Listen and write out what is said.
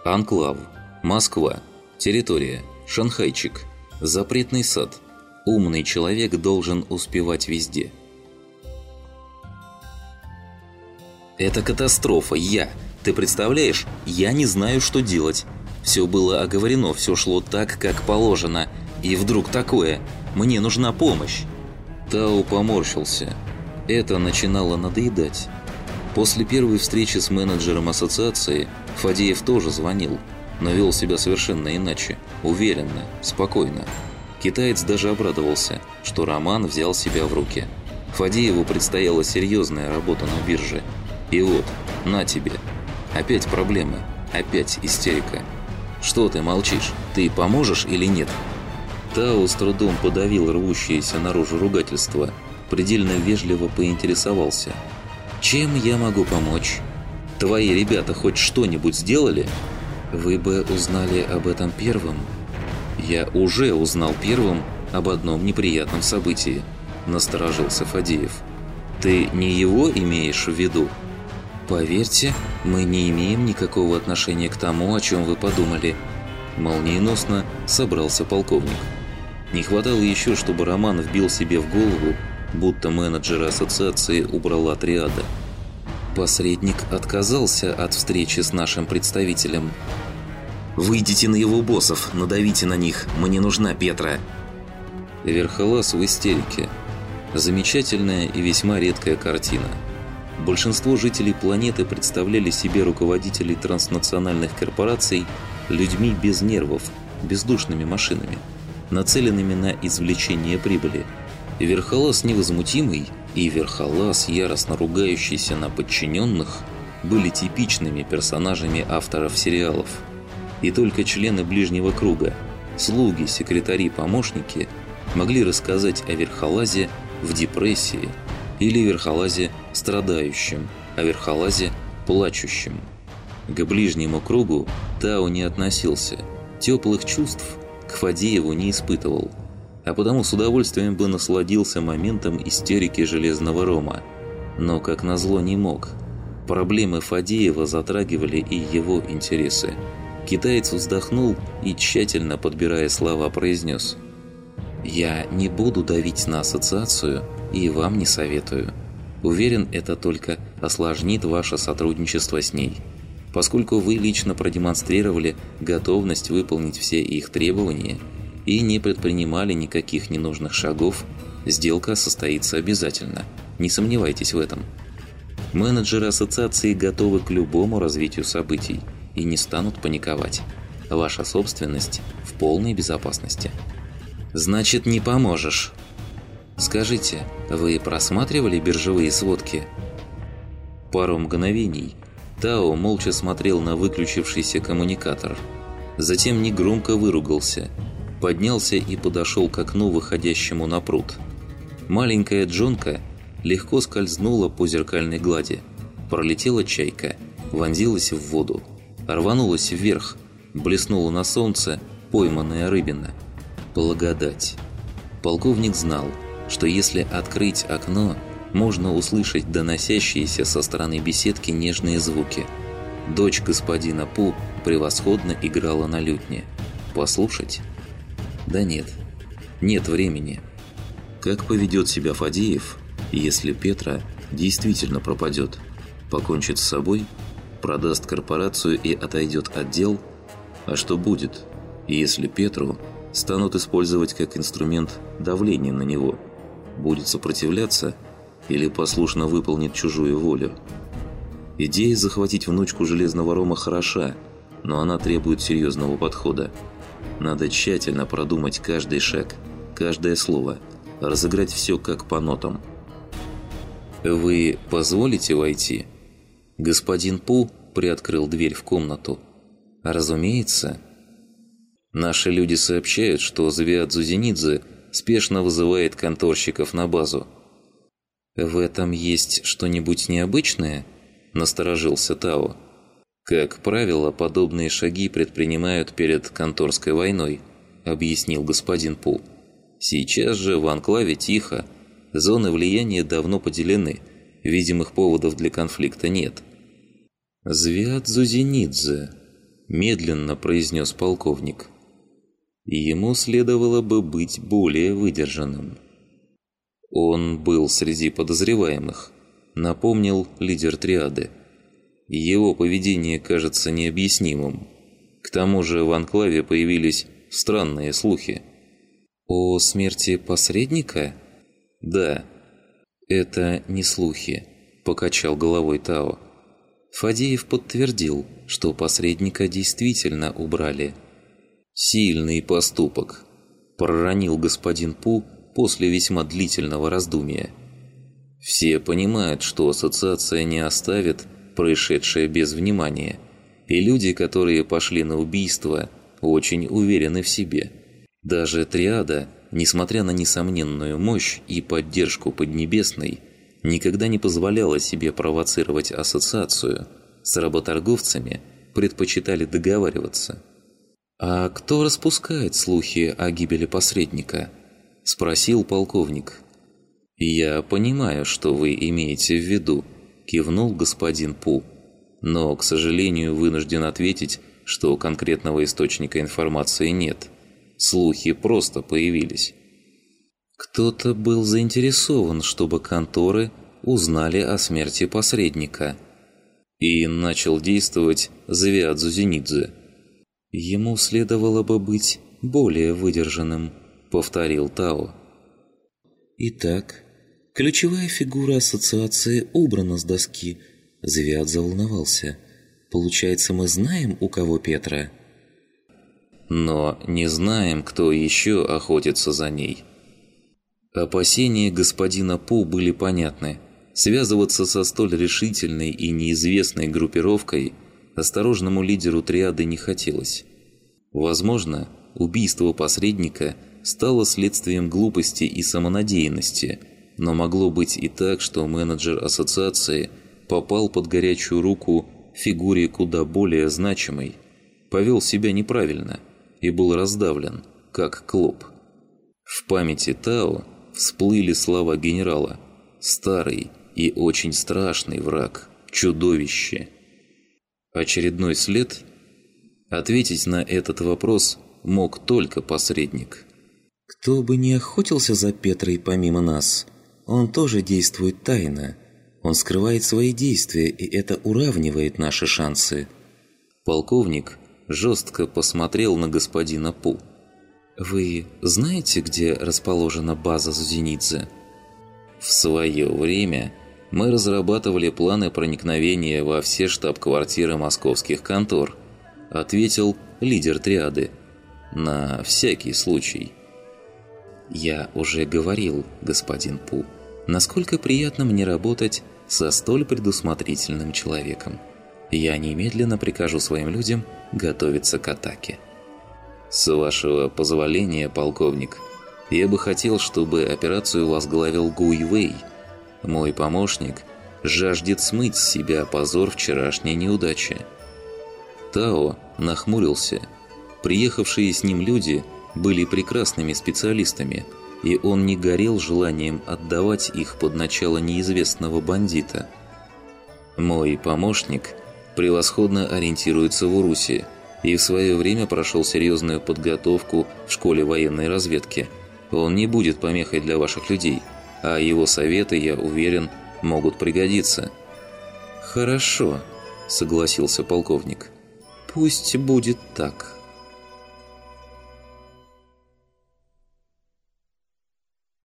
Анклав. Москва. Территория. Шанхайчик. Запретный сад. Умный человек должен успевать везде. Это катастрофа. Ты представляешь, я не знаю, что делать. Все было оговорено, все шло так, как положено. И вдруг такое. Мне нужна помощь. Тао поморщился. Это начинало надоедать. После первой встречи с менеджером ассоциации Фадеев тоже звонил, но вел себя совершенно иначе, уверенно, спокойно. Китаец даже обрадовался, что Роман взял себя в руки. Фадееву предстояла серьезная работа на бирже. И вот, на тебе. Опять проблемы, опять истерика. Что ты молчишь? Ты поможешь или нет? Тао с трудом подавил рвущееся наружу ругательство, предельно вежливо поинтересовался. «Чем я могу помочь? Твои ребята хоть что-нибудь сделали? Вы бы узнали об этом первым». «Я уже узнал первым об одном неприятном событии», – насторожился Фадеев. «Ты не его имеешь в виду?» «Поверьте, мы не имеем никакого отношения к тому, о чем вы подумали», – молниеносно собрался полковник. Не хватало еще, чтобы Роман вбил себе в голову, будто менеджера ассоциации убрала триада. Посредник отказался от встречи с нашим представителем. «Выйдите на его боссов, надавите на них, мне нужна Петра!» Верхолаз в истерике. Замечательная и весьма редкая картина. Большинство жителей планеты представляли себе руководителей транснациональных корпораций людьми без нервов, бездушными машинами, нацеленными на извлечение прибыли. Верхолаз невозмутимый и Верхолаз, яростно ругающийся на подчиненных, были типичными персонажами авторов сериалов. И только члены ближнего круга, слуги, секретари, помощники могли рассказать о Верхолазе в депрессии или Верхолазе страдающем, о Верхолазе плачущем. К ближнему кругу Тао не относился, теплых чувств к Фадееву не испытывал, а потому с удовольствием бы насладился моментом истерики Железного Рома. Но, как назло, не мог. Проблемы Фадеева затрагивали и его интересы. Китаец вздохнул и, тщательно подбирая слова, произнес: «Я не буду давить на ассоциацию и вам не советую. Уверен, это только осложнит ваше сотрудничество с ней. Поскольку вы лично продемонстрировали готовность выполнить все их требования и не предпринимали никаких ненужных шагов, сделка состоится обязательно. Не сомневайтесь в этом. Менеджеры ассоциации готовы к любому развитию событий и не станут паниковать. Ваша собственность в полной безопасности». «Значит, не поможешь. Скажите, вы просматривали биржевые сводки?» Пару мгновений Тао молча смотрел на выключившийся коммуникатор. Затем негромко выругался, поднялся и подошел к окну, выходящему на пруд. Маленькая джонка легко скользнула по зеркальной глади. Пролетела чайка, вонзилась в воду, рванулась вверх, блеснула на солнце пойманная рыбина. Благодать. Полковник знал, что если открыть окно, можно услышать доносящиеся со стороны беседки нежные звуки. Дочь господина Пу превосходно играла на лютне. Послушать? Да нет. Нет времени. Как поведет себя Фадеев, если Петра действительно пропадет? Покончит с собой? Продаст корпорацию и отойдет от дел? А что будет, если Петру станут использовать как инструмент давления на него? Будет сопротивляться или послушно выполнит чужую волю? Идея захватить внучку Железного Рома хороша, но она требует серьезного подхода. Надо тщательно продумать каждый шаг, каждое слово, разыграть все как по нотам. «Вы позволите войти?» Господин Пу приоткрыл дверь в комнату. «Разумеется». Наши люди сообщают, что Звиад Зузенидзе спешно вызывает конторщиков на базу. «В этом есть что-нибудь необычное?» – насторожился Тао. «Как правило, подобные шаги предпринимают перед конторской войной», – объяснил господин Пу. «Сейчас же в анклаве тихо, зоны влияния давно поделены, видимых поводов для конфликта нет». «Звиад Зузенидзе», – медленно произнес полковник. Ему следовало бы быть более выдержанным. Он был среди подозреваемых, напомнил лидер триады. Его поведение кажется необъяснимым. К тому же в анклаве появились странные слухи. О смерти посредника? Да, это не слухи, покачал головой Тао. Фадеев подтвердил, что посредника действительно убрали. «Сильный поступок», – проронил господин Пу после весьма длительного раздумья. «Все понимают, что ассоциация не оставит происшедшее без внимания, и люди, которые пошли на убийство, очень уверены в себе. Даже триада, несмотря на несомненную мощь и поддержку Поднебесной, никогда не позволяла себе провоцировать ассоциацию. С работорговцами предпочитали договариваться». «А кто распускает слухи о гибели посредника?» – спросил полковник. «Я понимаю, что вы имеете в виду», – кивнул господин Пу. «Но, к сожалению, вынужден ответить, что конкретного источника информации нет. Слухи просто появились». «Кто-то был заинтересован, чтобы конторы узнали о смерти посредника». И начал действовать Звиад Зузенидзе. «Ему следовало бы быть более выдержанным», — повторил Тао. «Итак, ключевая фигура ассоциации убрана с доски». Звиад заволновался. «Получается, мы знаем, у кого Петра?» «Но не знаем, кто еще охотится за ней». Опасения господина Пу были понятны. Связываться со столь решительной и неизвестной группировкой осторожному лидеру триады не хотелось. Возможно, убийство посредника стало следствием глупости и самонадеянности, но могло быть и так, что менеджер ассоциации попал под горячую руку фигуре куда более значимой, повел себя неправильно и был раздавлен, как клоп. В памяти Тао всплыли слова генерала «старый и очень страшный враг, чудовище». Очередной след? Ответить на этот вопрос мог только посредник. «Кто бы ни охотился за Петрой помимо нас, он тоже действует тайно. Он скрывает свои действия, и это уравнивает наши шансы». Полковник жестко посмотрел на господина Пу. «Вы знаете, где расположена база Зузенидзе?» «В свое время мы разрабатывали планы проникновения во все штаб-квартиры московских контор», – ответил лидер триады. «На всякий случай». «Я уже говорил, господин Пу, насколько приятно мне работать со столь предусмотрительным человеком. Я немедленно прикажу своим людям готовиться к атаке». «С вашего позволения, полковник, я бы хотел, чтобы операцию возглавил Гуй Вэй. Мой помощник жаждет смыть с себя позор вчерашней неудачи». Тао нахмурился. Приехавшие с ним люди были прекрасными специалистами, и он не горел желанием отдавать их под начало неизвестного бандита. «Мой помощник превосходно ориентируется в Урусе и в свое время прошел серьезную подготовку в школе военной разведки. Он не будет помехой для ваших людей, а его советы, я уверен, могут пригодиться». «Хорошо», – согласился полковник. «Пусть будет так».